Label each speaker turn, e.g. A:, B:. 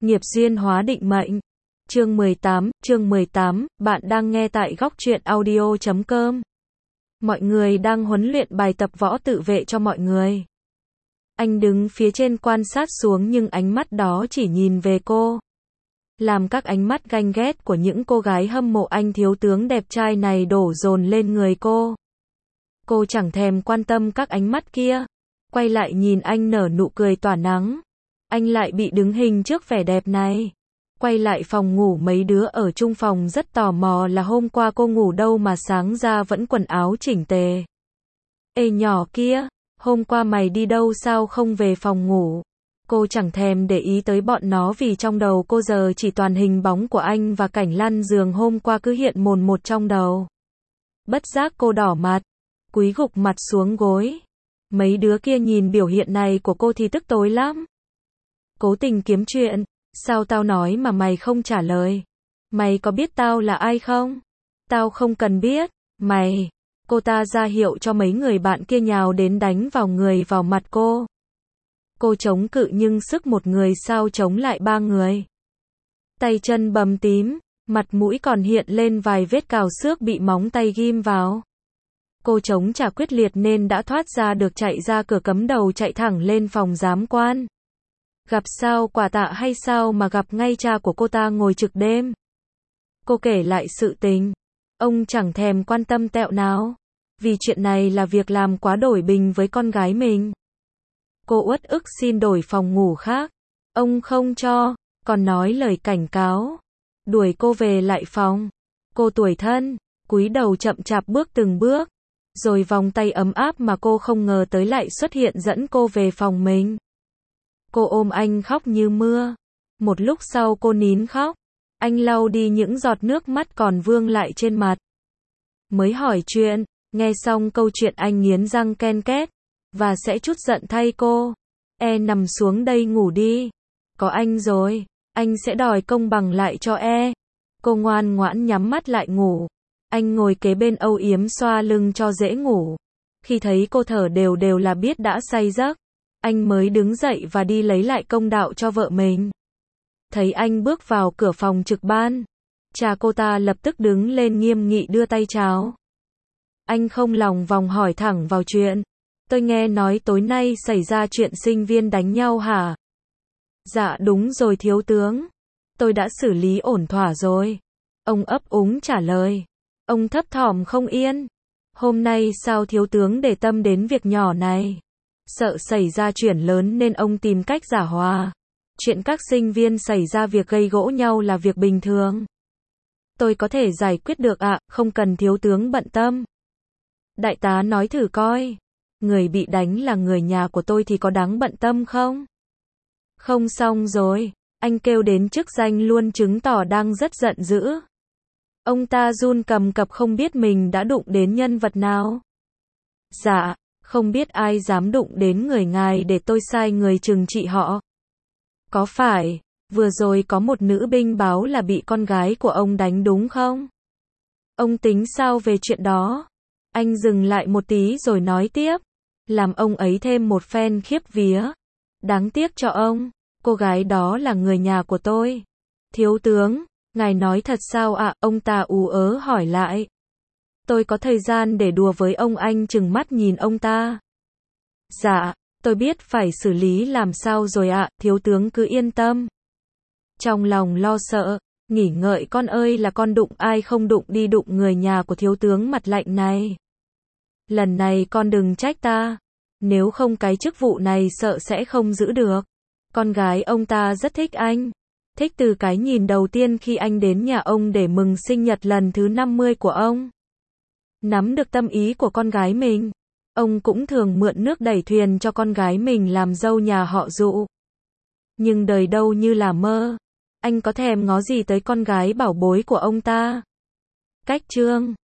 A: Nghiệp duyên hóa định mệnh. Chương 18, bạn đang nghe tại góc truyện audio.com. Mọi người đang huấn luyện bài tập võ tự vệ cho mọi người. Anh đứng phía trên quan sát xuống nhưng ánh mắt đó chỉ nhìn về cô. Làm các ánh mắt ganh ghét của những cô gái hâm mộ anh thiếu tướng đẹp trai này đổ dồn lên người cô. Cô chẳng thèm quan tâm các ánh mắt kia. Quay lại nhìn anh nở nụ cười tỏa nắng. Anh lại bị đứng hình trước vẻ đẹp này. Quay lại phòng ngủ, mấy đứa ở chung phòng rất tò mò là hôm qua cô ngủ đâu mà sáng ra vẫn quần áo chỉnh tề. Ê nhỏ kia, hôm qua mày đi đâu sao không về phòng ngủ? Cô chẳng thèm để ý tới bọn nó vì trong đầu cô giờ chỉ toàn hình bóng của anh và cảnh lăn giường hôm qua cứ hiện mồn một trong đầu. Bất giác cô đỏ mặt, cúi gục mặt xuống gối. Mấy đứa kia nhìn biểu hiện này của cô thì tức tối lắm. Cố tình kiếm chuyện, sao tao nói mà mày không trả lời? Mày có biết tao là ai không? Tao không cần biết, mày. Cô ta ra hiệu cho mấy người bạn kia nhào đến đánh vào người vào mặt cô. Cô chống cự nhưng sức một người sao chống lại ba người. Tay chân bầm tím, mặt mũi còn hiện lên vài vết cào xước bị móng tay ghim vào. Cô chống trả quyết liệt nên đã thoát ra được, chạy ra cửa cấm đầu chạy thẳng lên phòng giám quan. Gặp sao quả tạ hay sao mà gặp ngay cha của cô ta ngồi trực đêm. Cô kể lại sự tình. Ông chẳng thèm quan tâm tẹo nào. Vì chuyện này là việc làm quá đổi bình với con gái mình. Cô uất ức xin đổi phòng ngủ khác. Ông không cho, còn nói lời cảnh cáo. Đuổi cô về lại phòng. Cô tủi thân, cúi đầu chậm chạp bước từng bước. Rồi vòng tay ấm áp mà cô không ngờ tới lại xuất hiện dẫn cô về phòng mình. Cô ôm anh khóc như mưa. Một lúc sau cô nín khóc. Anh lau đi những giọt nước mắt còn vương lại trên mặt. Mới hỏi chuyện, nghe xong câu chuyện anh nghiến răng ken két. Và sẽ trút giận thay cô. Nằm xuống đây ngủ đi. Có anh rồi, anh sẽ đòi công bằng lại cho Cô ngoan ngoãn nhắm mắt lại ngủ. Anh ngồi kế bên âu yếm xoa lưng cho dễ ngủ. Khi thấy cô thở đều đều là biết đã say giấc. Anh mới đứng dậy và đi lấy lại công đạo cho vợ mình. Thấy anh bước vào cửa phòng trực ban, cha cô ta lập tức đứng lên nghiêm nghị đưa tay chào. Anh không lòng vòng hỏi thẳng vào chuyện. Tôi nghe nói tối nay xảy ra chuyện sinh viên đánh nhau hả? Dạ đúng rồi thiếu tướng. Tôi đã xử lý ổn thỏa rồi. Ông ấp úng trả lời. Ông thấp thỏm không yên. Hôm nay sao thiếu tướng để tâm đến việc nhỏ này? Sợ xảy ra chuyện lớn nên ông tìm cách giả hòa. Chuyện các sinh viên xảy ra việc gây gỗ nhau là việc bình thường. Tôi có thể giải quyết được ạ, không cần thiếu tướng bận tâm. Đại tá nói thử coi. Người bị đánh là người nhà của tôi thì có đáng bận tâm không? Không xong rồi. Anh kêu đến chức danh luôn chứng tỏ đang rất giận dữ. Ông ta run cầm cập không biết mình đã đụng đến nhân vật nào. Dạ, không biết ai dám đụng đến người ngài để tôi sai người trừng trị họ. Có phải, vừa rồi có một nữ binh báo là bị con gái của ông đánh đúng không? Ông tính sao về chuyện đó? Anh dừng lại một tí rồi nói tiếp. Làm ông ấy thêm một phen khiếp vía. Đáng tiếc cho ông, cô gái đó là người nhà của tôi. Thiếu tướng, ngài nói thật sao ạ? Ông ta ú ớ hỏi lại. Tôi có thời gian để đùa với ông, anh trừng mắt nhìn ông ta. Dạ, tôi biết phải xử lý làm sao rồi ạ, thiếu tướng cứ yên tâm. Trong lòng lo sợ, nghỉ ngợi con ơi là con đụng ai không đụng đi đụng người nhà của thiếu tướng mặt lạnh này. Lần này con đừng trách ta. Nếu không cái chức vụ này sợ sẽ không giữ được. Con gái ông ta rất thích anh. Thích từ cái nhìn đầu tiên khi anh đến nhà ông để mừng sinh nhật lần thứ 50 của ông. Nắm được tâm ý của con gái mình, ông cũng thường mượn nước đẩy thuyền cho con gái mình làm dâu nhà họ Dụ. Nhưng đời đâu như là mơ. Anh có thèm ngó gì tới con gái bảo bối của ông ta. Cách chương